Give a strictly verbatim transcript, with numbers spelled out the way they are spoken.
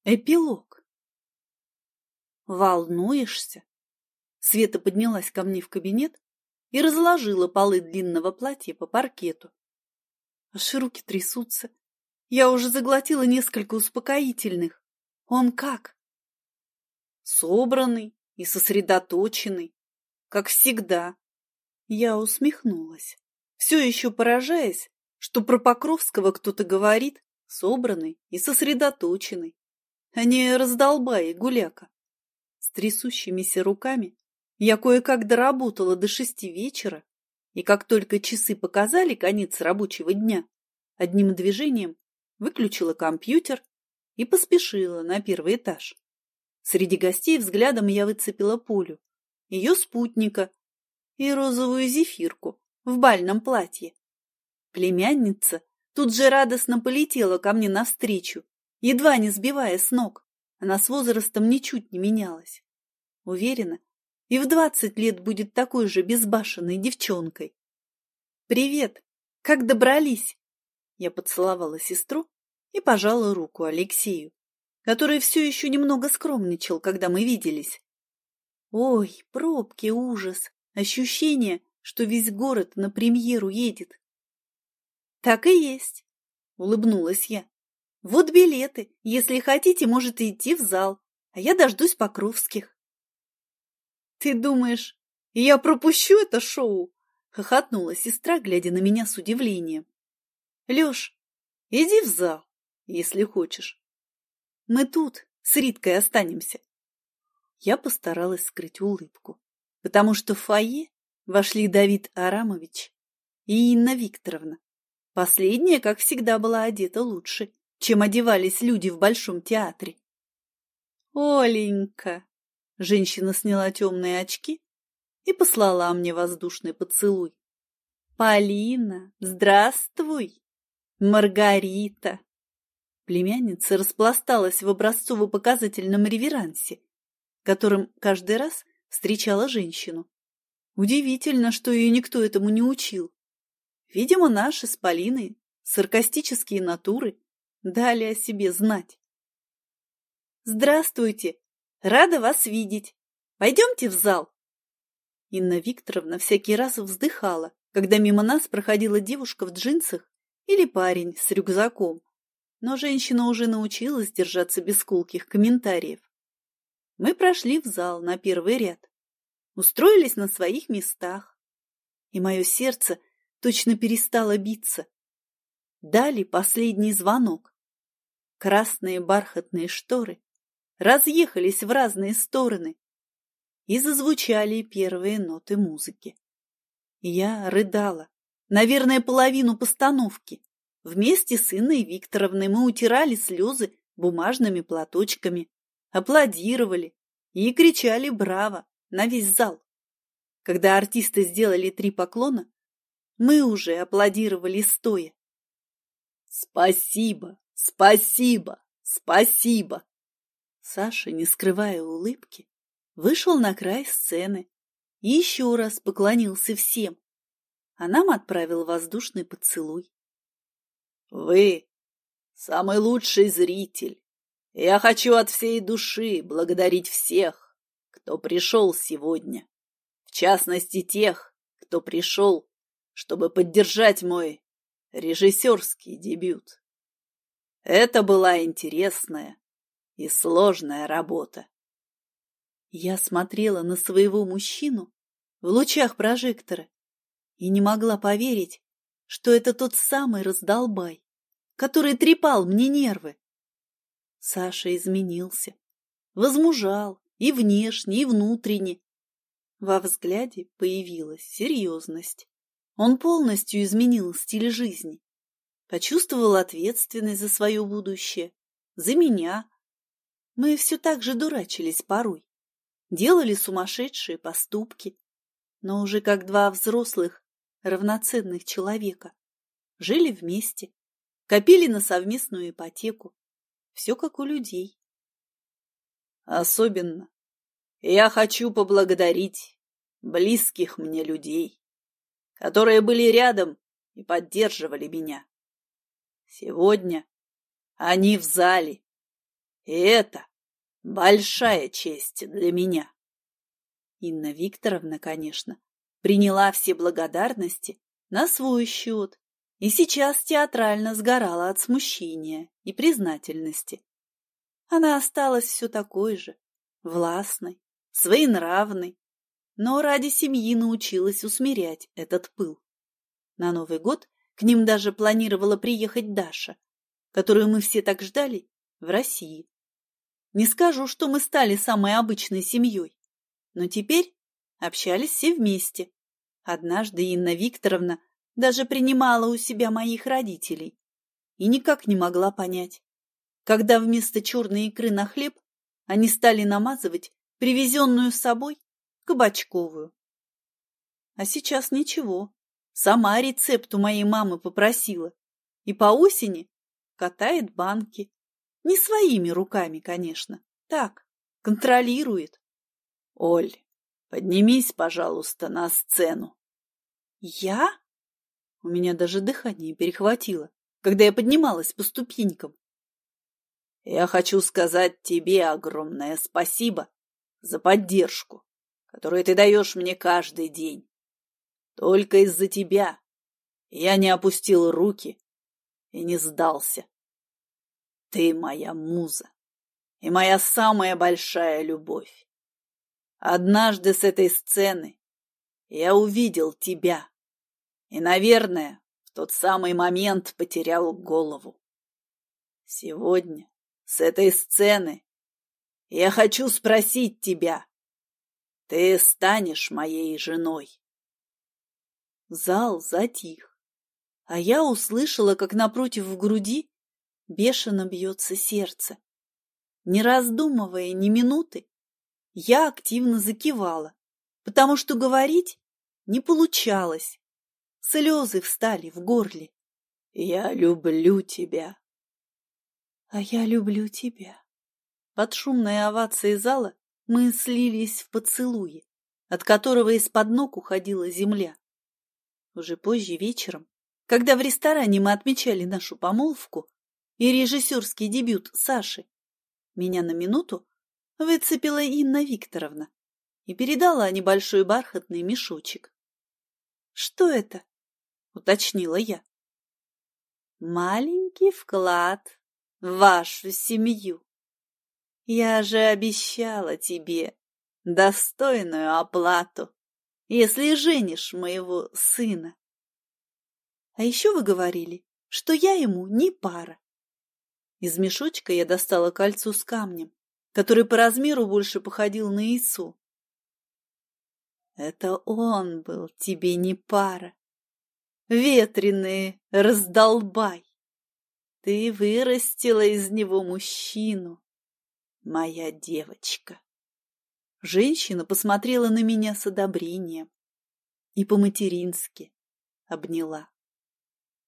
Эпилог. Волнуешься? Света поднялась ко мне в кабинет и разложила полы длинного платья по паркету. Аж руки трясутся. Я уже заглотила несколько успокоительных. Он как? Собранный и сосредоточенный, как всегда. Я усмехнулась, все еще поражаясь, что про Покровского кто-то говорит собранный и сосредоточенный, а не раздолбай и гуляка. С трясущимися руками я кое-как доработала до шести вечера, и как только часы показали конец рабочего дня, одним движением выключила компьютер и поспешила на первый этаж. Среди гостей взглядом я выцепила Полю, ее спутника и розовую зефирку в бальном платье. Племянница тут же радостно полетела ко мне навстречу, едва не сбивая с ног. Она с возрастом ничуть не менялась. Уверена, и в двадцать лет будет такой же безбашенной девчонкой. «Привет! Как добрались?» Я поцеловала сестру и пожала руку Алексею, который все еще немного скромничал, когда мы виделись. Ой, пробки, ужас, ощущение, что весь город на премьеру едет. Так и есть, улыбнулась я. Вот билеты, если хотите, можете идти в зал, а я дождусь Покровских. Ты думаешь, я пропущу это шоу? Хохотнула сестра, глядя на меня с удивлением. Леш, иди в зал, если хочешь. Мы тут с Риткой останемся. Я постаралась скрыть улыбку, потому что в фойе вошли Давид Арамович и Инна Викторовна. Последняя, как всегда, была одета лучше, чем одевались люди в Большом театре. «Оленька!» — женщина сняла темные очки и послала мне воздушный поцелуй. «Полина, здравствуй! Маргарита!» Племянница распласталась в образцово-показательном реверансе, которым каждый раз встречала женщину. Удивительно, что ее никто этому не учил. Видимо, наши с Полиной саркастические натуры дали о себе знать. «Здравствуйте! Рада вас видеть! Пойдемте в зал!» Инна Викторовна всякий раз вздыхала, когда мимо нас проходила девушка в джинсах или парень с рюкзаком, но женщина уже научилась держаться без колких комментариев. Мы прошли в зал на первый ряд, устроились на своих местах, и мое сердце точно перестало биться. Дали последний звонок. Красные бархатные шторы разъехались в разные стороны, и зазвучали первые ноты музыки. Я рыдала, наверное, половину постановки. Вместе с Инной Викторовной мы утирали слезы бумажными платочками, аплодировали и кричали «Браво!» на весь зал. Когда артисты сделали три поклона, мы уже аплодировали стоя. «Спасибо! Спасибо! Спасибо!» Саша, не скрывая улыбки, вышел на край сцены и еще раз поклонился всем, а нам отправил воздушный поцелуй. «Вы самый лучший зритель. Я хочу от всей души благодарить всех, кто пришел сегодня, в частности тех, кто пришел, чтобы поддержать мой режиссерский дебют. Это была интересная и сложная работа». Я смотрела на своего мужчину в лучах прожектора и не могла поверить, что это тот самый раздолбай, который трепал мне нервы. Саша изменился, возмужал и внешне, и внутренне. Во взгляде появилась серьезность. Он полностью изменил стиль жизни, почувствовал ответственность за свое будущее, за меня. Мы все так же дурачились порой, делали сумасшедшие поступки, но уже как два взрослых, равноценных человека. Жили вместе, копили на совместную ипотеку. Все как у людей. Особенно я хочу поблагодарить близких мне людей, которые были рядом и поддерживали меня. Сегодня они в зале, И это большая честь для меня. Инна Викторовна, конечно, приняла все благодарности на свой счет и сейчас театрально сгорала от смущения и признательности. Она осталась все такой же, властной, своенравной, но ради семьи научилась усмирять этот пыл. На Новый год к ним даже планировала приехать Даша, которую мы все так ждали, в России. Не скажу, что мы стали самой обычной семьей, но теперь общались все вместе. Однажды Инна Викторовна даже принимала у себя моих родителей и никак не могла понять, когда вместо черной икры на хлеб они стали намазывать привезенную с собой кабачковую. А сейчас ничего, сама рецепт у моей мамы попросила и по осени катает банки. Не своими руками, конечно, так, контролирует. Оль, поднимись, пожалуйста, на сцену. Я? У меня даже дыхание перехватило, когда я поднималась по ступенькам. Я хочу сказать тебе огромное спасибо за поддержку, которую ты даешь мне каждый день. Только из-за тебя я не опустил руки и не сдался. Ты моя муза и моя самая большая любовь. Однажды с этой сцены я увидел тебя и, наверное, в тот самый момент потерял голову. Сегодня с этой сцены я хочу спросить тебя, ты станешь моей женой? Зал затих, а я услышала, как напротив в груди бешено бьется сердце. Не раздумывая ни минуты, я активно закивала, потому что говорить не получалось. Слезы встали в горле. Я люблю тебя. А я люблю тебя. Под шумной овацией зала мы слились в поцелуе, от которого из-под ног уходила земля. Уже позже вечером, когда в ресторане мы отмечали нашу помолвку и режиссерский дебют Саши, меня на минуту выцепила Инна Викторовна и передала небольшой бархатный мешочек. — Что это? — уточнила я. — Маленький вклад в вашу семью. Я же обещала тебе достойную оплату, если женишь моего сына. А еще вы говорили, что я ему не пара. Из мешочка я достала кольцо с камнем, который по размеру больше походил на яйцо. Это он был тебе не пара. Ветреный раздолбай. Ты вырастила из него мужчину, моя девочка. Женщина посмотрела на меня с одобрением и по-матерински обняла.